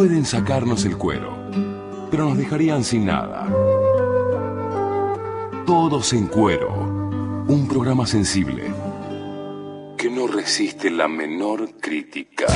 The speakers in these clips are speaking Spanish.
Pueden sacarnos el cuero, pero nos dejarían sin nada. Todos en Cuero, un programa sensible que no resiste la menor crítica.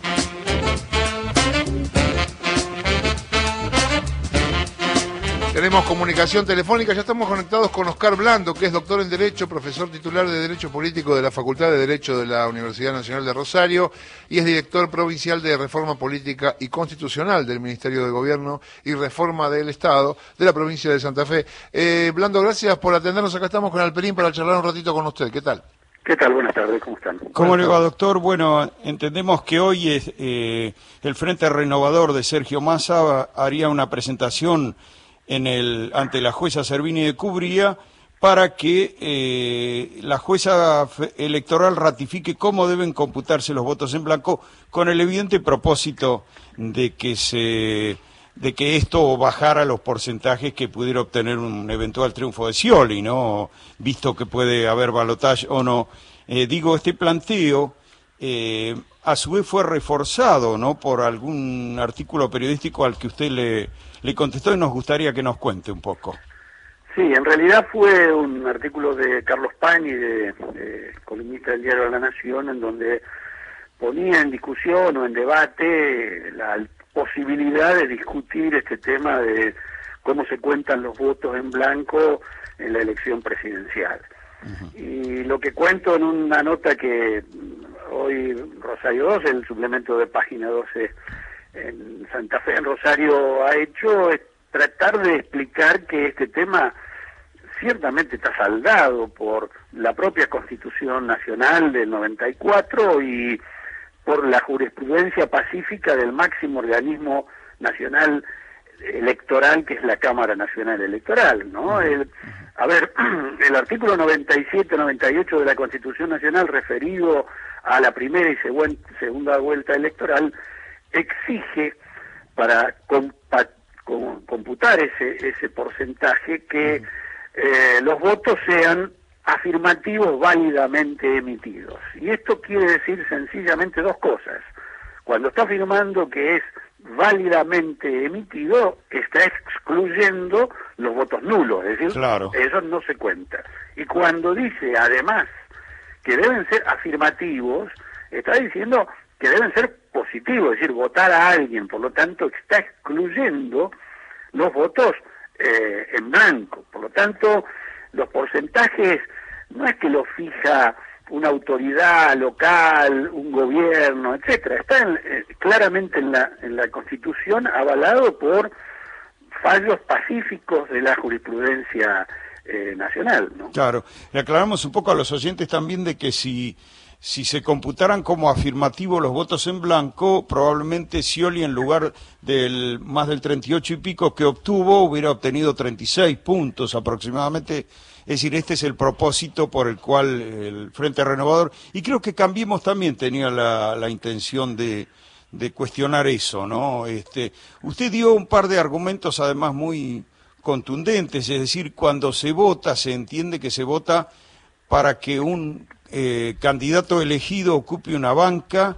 Tenemos comunicación telefónica, ya estamos conectados con Oscar Blando, que es doctor en Derecho, profesor titular de Derecho Político de la Facultad de Derecho de la Universidad Nacional de Rosario y es director provincial de Reforma Política y Constitucional del Ministerio de Gobierno y Reforma del Estado de la provincia de Santa Fe. Blando, gracias por atendernos, acá estamos con Alperín para charlar un ratito con usted, ¿qué tal? ¿Qué tal? Buenas tardes, ¿cómo están? ¿Cómo le va, doctor? Bueno, entendemos que hoy es, el Frente Renovador de Sergio Massa haría una presentación ante la jueza Servini de Cubría para que la jueza electoral ratifique cómo deben computarse los votos en blanco, con el evidente propósito de que esto bajara los porcentajes que pudiera obtener un eventual triunfo de Scioli, ¿no? Visto que puede haber balotaje o no. Este planteo a su vez fue reforzado, ¿no?, por algún artículo periodístico al que usted le contestó, y nos gustaría que nos cuente un poco. Sí, en realidad fue un artículo de Carlos Pañi, de columnista del diario La Nación, en donde ponía en discusión o en debate la posibilidad de discutir este tema de cómo se cuentan los votos en blanco en la elección presidencial. Y lo que cuento en una nota que hoy Rosario 2, el suplemento de página 12 en Santa Fe, en Rosario, ha hecho es tratar de explicar que este tema ciertamente está saldado por la propia Constitución Nacional del 94 y por la jurisprudencia pacífica del máximo organismo nacional electoral, que es la Cámara Nacional Electoral, ¿no? El artículo 97-98 de la Constitución Nacional, referido a la primera y segunda vuelta electoral, exige para computar ese porcentaje que los votos sean afirmativos válidamente emitidos. Y esto quiere decir sencillamente dos cosas. Cuando está afirmando que es válidamente emitido, está excluyendo los votos nulos, es decir, claro, eso no se cuenta. Y cuando dice además que deben ser afirmativos, está diciendo que deben ser positivos, es decir, votar a alguien, por lo tanto está excluyendo los votos en blanco. Por lo tanto, los porcentajes no es que los fija una autoridad local, un gobierno, etcétera. Está claramente en la Constitución, avalado por fallos pacíficos de la jurisprudencia nacional, ¿no? Claro. Le aclaramos un poco a los oyentes también de que si se computaran como afirmativo los votos en blanco, probablemente Scioli, en lugar del más del 38 y pico que obtuvo, hubiera obtenido 36 puntos aproximadamente. Es decir, este es el propósito por el cual el Frente Renovador, y creo que Cambiemos también tenía la intención de cuestionar eso, ¿no? Usted dio un par de argumentos además muy contundentes, es decir, cuando se vota, se entiende que se vota para que un candidato elegido ocupe una banca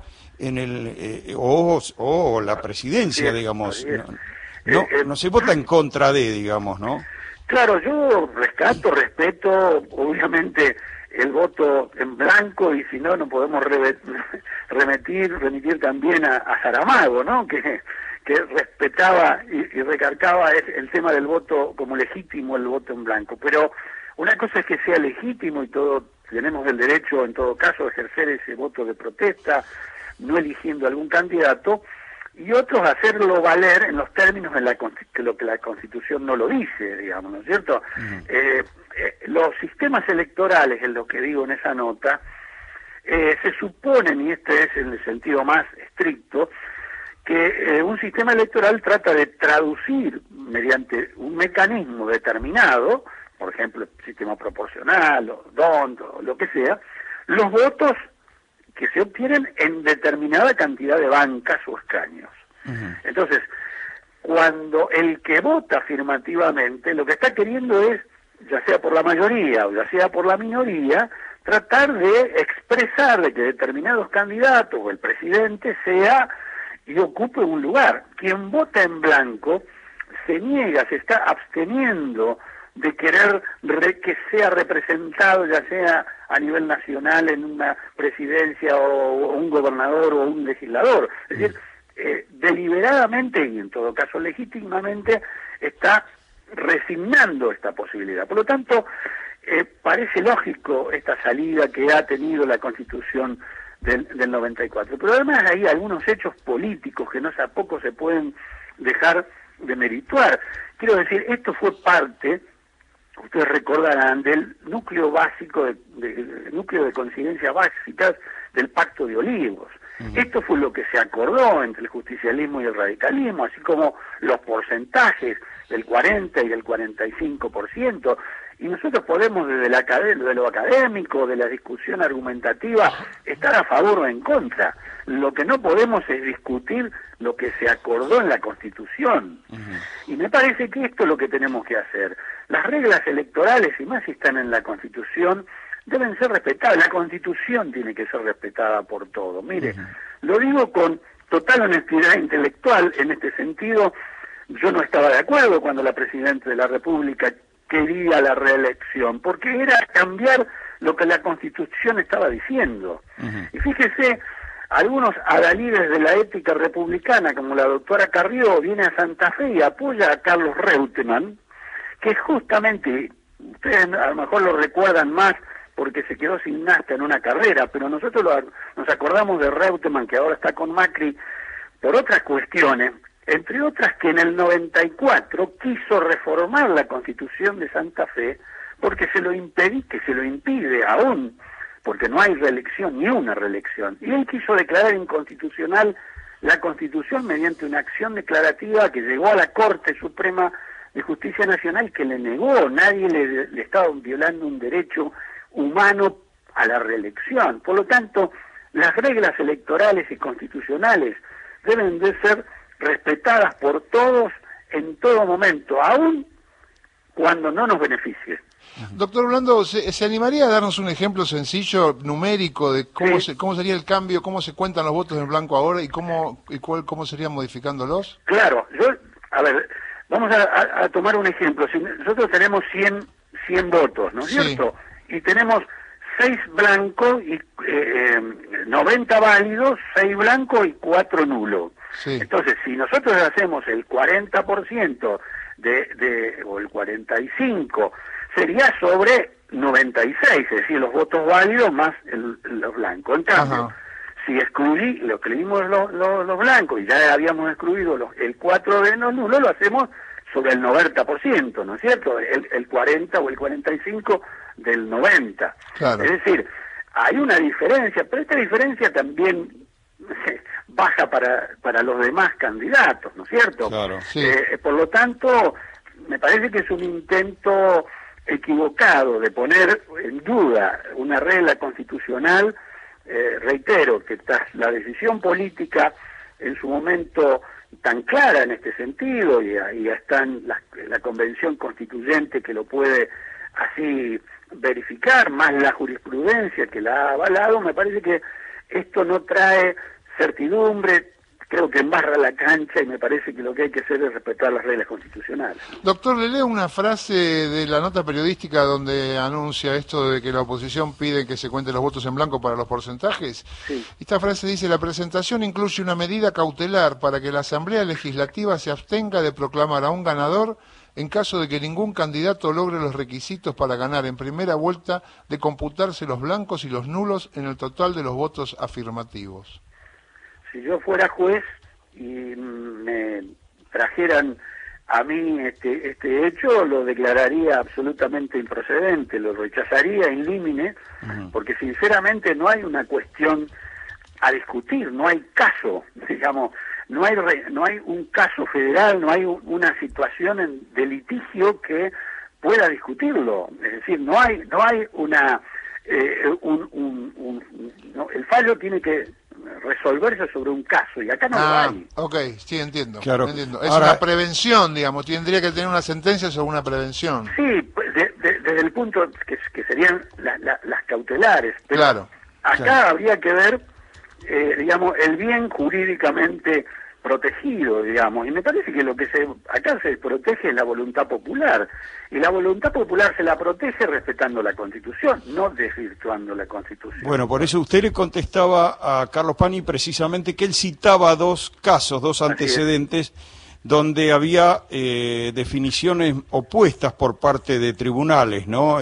o la presidencia, sí, digamos. No se vota en contra de, digamos, ¿no? Claro, yo respeto, obviamente, el voto en blanco, y si no podemos remitir también a Saramago, ¿no? Que respetaba y recargaba el tema del voto como legítimo, el voto en blanco. Pero una cosa es que sea legítimo, y todos tenemos el derecho, en todo caso, a ejercer ese voto de protesta, no eligiendo algún candidato, y otros hacerlo valer en los términos en lo que la Constitución no lo dice, digamos, ¿no es cierto? Los sistemas electorales, en lo que digo en esa nota, se suponen, y este es en el sentido más estricto, que un sistema electoral trata de traducir mediante un mecanismo determinado, por ejemplo, el sistema proporcional, o DONT, o lo que sea, los votos que se obtienen en determinada cantidad de bancas o escaños. Entonces, cuando el que vota afirmativamente, lo que está queriendo es, ya sea por la mayoría o ya sea por la minoría, tratar de expresar de que determinados candidatos o el presidente sea y ocupe un lugar. Quien vota en blanco se niega, se está absteniendo de querer que sea representado, ya sea a nivel nacional en una presidencia o un gobernador o un legislador. Es decir, deliberadamente y en todo caso legítimamente está resignando esta posibilidad. Por lo tanto, parece lógico esta salida que ha tenido la Constitución del 94. Pero además hay algunos hechos políticos que no a poco se pueden dejar de merituar. Quiero decir, esto fue parte, ustedes recordarán, del núcleo básico, del núcleo de coincidencias básicas del Pacto de Olivos. Esto fue lo que se acordó entre el justicialismo y el radicalismo, así como los porcentajes del 40 y del 45%. Y nosotros podemos desde lo académico, de la discusión argumentativa, estar a favor o en contra. Lo que no podemos es discutir lo que se acordó en la Constitución. Y me parece que esto es lo que tenemos que hacer. Las reglas electorales, y más si están en la Constitución, deben ser respetadas. La Constitución tiene que ser respetada por todos. Mire, lo digo con total honestidad intelectual. En este sentido, yo no estaba de acuerdo cuando la Presidenta de la República quería la reelección, porque era cambiar lo que la Constitución estaba diciendo. Y fíjese, algunos adalides de la ética republicana, como la doctora Carrió, viene a Santa Fe y apoya a Carlos Reutemann, que justamente, ustedes a lo mejor lo recuerdan más porque se quedó sin nafta en una carrera, pero nosotros nos acordamos de Reutemann, que ahora está con Macri, por otras cuestiones, entre otras que en el 94 quiso reformar la Constitución de Santa Fe porque se lo impide aún, porque no hay reelección, ni una reelección. Y él quiso declarar inconstitucional la Constitución mediante una acción declarativa que llegó a la Corte Suprema de Justicia Nacional, que le negó. Nadie le estaba violando un derecho humano a la reelección. Por lo tanto, las reglas electorales y constitucionales deben de ser respetadas por todos en todo momento, aun cuando no nos beneficie. Doctor Blando, ¿se animaría a darnos un ejemplo sencillo, numérico, de cómo sería el cambio, cómo se cuentan los votos en blanco ahora y cómo serían modificándolos? Claro, vamos a tomar un ejemplo. Si nosotros tenemos 100 votos, ¿no es cierto? Y tenemos 6 blancos y 90 válidos, 6 blancos y 4 nulos. Entonces, si nosotros hacemos el 40% o el 45%, sería sobre 96, es decir, los votos válidos más los blancos. En cambio, si excluimos los blancos y ya habíamos excluido el 4 de los nulos, lo hacemos sobre el 90%, ¿no es cierto? El 40 o el 45 del 90. Claro. Es decir, hay una diferencia, pero esta diferencia también baja para los demás candidatos, ¿no es cierto? Claro, sí. Por lo tanto, me parece que es un intento equivocado de poner en duda una regla constitucional. Reitero que tras la decisión política en su momento tan clara en este sentido, y está en la Convención Constituyente que lo puede así verificar, más la jurisprudencia que la ha avalado, me parece que esto no trae certidumbre, creo que embarra la cancha, y me parece que lo que hay que hacer es respetar las reglas constitucionales. Doctor, le leo una frase de la nota periodística donde anuncia esto de que la oposición pide que se cuenten los votos en blanco para los porcentajes. Sí. Esta frase dice: la presentación incluye una medida cautelar para que la Asamblea Legislativa se abstenga de proclamar a un ganador en caso de que ningún candidato logre los requisitos para ganar en primera vuelta, de computarse los blancos y los nulos en el total de los votos afirmativos. Si yo fuera juez y me trajeran a mí este hecho, lo declararía absolutamente improcedente, lo rechazaría in limine, porque sinceramente no hay una cuestión a discutir, no hay caso, digamos, no hay un caso federal, no hay una situación de litigio que pueda discutirlo. Es decir, no hay una el fallo tiene que resolverse sobre un caso, y acá no lo hay. Ok, sí, entiendo. Claro. Entiendo. Es una prevención, digamos, tendría que tener una sentencia sobre una prevención. Sí, pues, desde el punto que serían las cautelares. Pero claro. Acá habría que ver digamos, el bien jurídicamente protegido, digamos, y me parece que lo que acá se protege es la voluntad popular, y la voluntad popular se la protege respetando la Constitución, no desvirtuando la Constitución. Bueno, por eso usted le contestaba a Carlos Pani precisamente que él citaba dos casos, dos antecedentes, donde había definiciones opuestas por parte de tribunales, ¿no?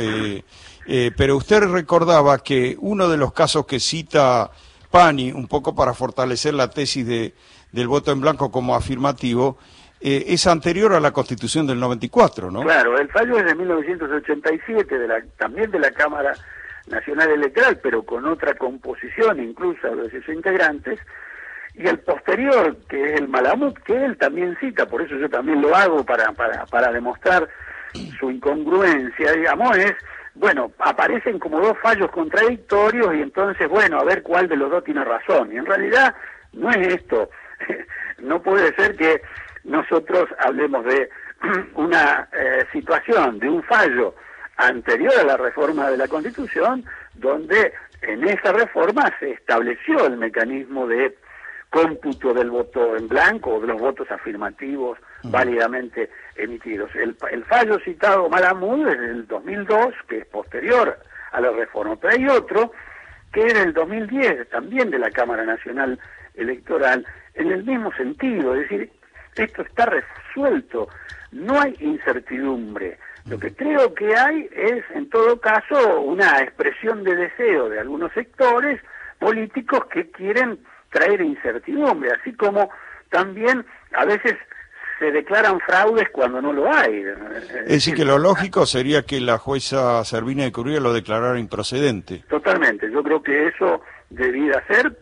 Pero usted recordaba que uno de los casos que cita Pani, un poco para fortalecer la tesis del voto en blanco como afirmativo, es anterior a la Constitución del 94, ¿no? Claro, el fallo es de 1987, también de la Cámara Nacional Electoral, pero con otra composición, incluso de sus integrantes, y el posterior, que es el Malamud, que él también cita, por eso yo también lo hago para demostrar su incongruencia, digamos, bueno, aparecen como dos fallos contradictorios y entonces, bueno, a ver cuál de los dos tiene razón. Y en realidad no es esto. No puede ser que nosotros hablemos de una situación, de un fallo anterior a la reforma de la Constitución, donde en esa reforma se estableció el mecanismo de cómputo del voto en blanco o de los votos afirmativos válidamente emitidos. El fallo citado Malamud es del 2002, que es posterior a la reforma, pero hay otro que es del 2010, también de la Cámara Nacional Electoral, en el mismo sentido, es decir, esto está resuelto, no hay incertidumbre. Lo que creo que hay es, en todo caso, una expresión de deseo de algunos sectores políticos que quieren traer incertidumbre, así como también a veces se declaran fraudes cuando no lo hay. Es decir, que lo lógico sería que la jueza Servini de Cubría lo declarara improcedente. Totalmente, yo creo que eso debía ser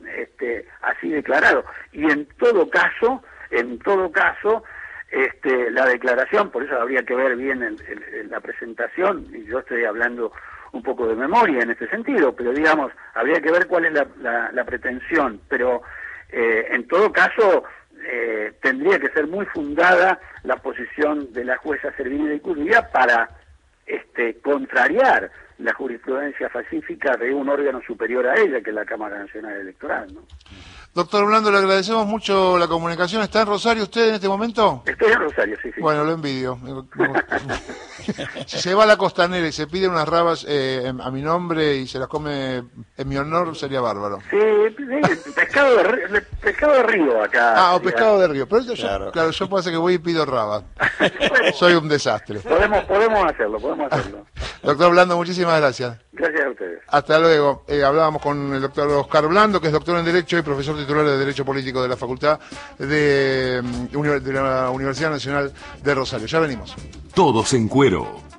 así declarado. Y en todo caso, la declaración, por eso habría que ver bien la presentación, y yo estoy hablando un poco de memoria en este sentido, pero digamos, habría que ver cuál es la pretensión, pero en todo caso tendría que ser muy fundada la posición de la jueza Servini de Cubría para contrariar la jurisprudencia pacífica de un órgano superior a ella, que es la Cámara Nacional Electoral, ¿no? Doctor Blando, le agradecemos mucho la comunicación. ¿Está en Rosario usted en este momento? Estoy en Rosario, sí. Bueno, lo envidio. Si se va a la Costanera y se pide unas rabas a mi nombre y se las come en mi honor, sería bárbaro. Sí, pescado de río acá. Ah, o pescado de río. Pero Claro. yo pasa que voy y pido rabas. Bueno, Soy un desastre. podemos hacerlo. Doctor Blando, muchísimas gracias. Gracias a ustedes. Hasta luego. Hablábamos con el doctor Oscar Blando, que es doctor en Derecho y profesor titular de Derecho Político de la Facultad de la Universidad Nacional de Rosario. Ya venimos. Todos en cuero.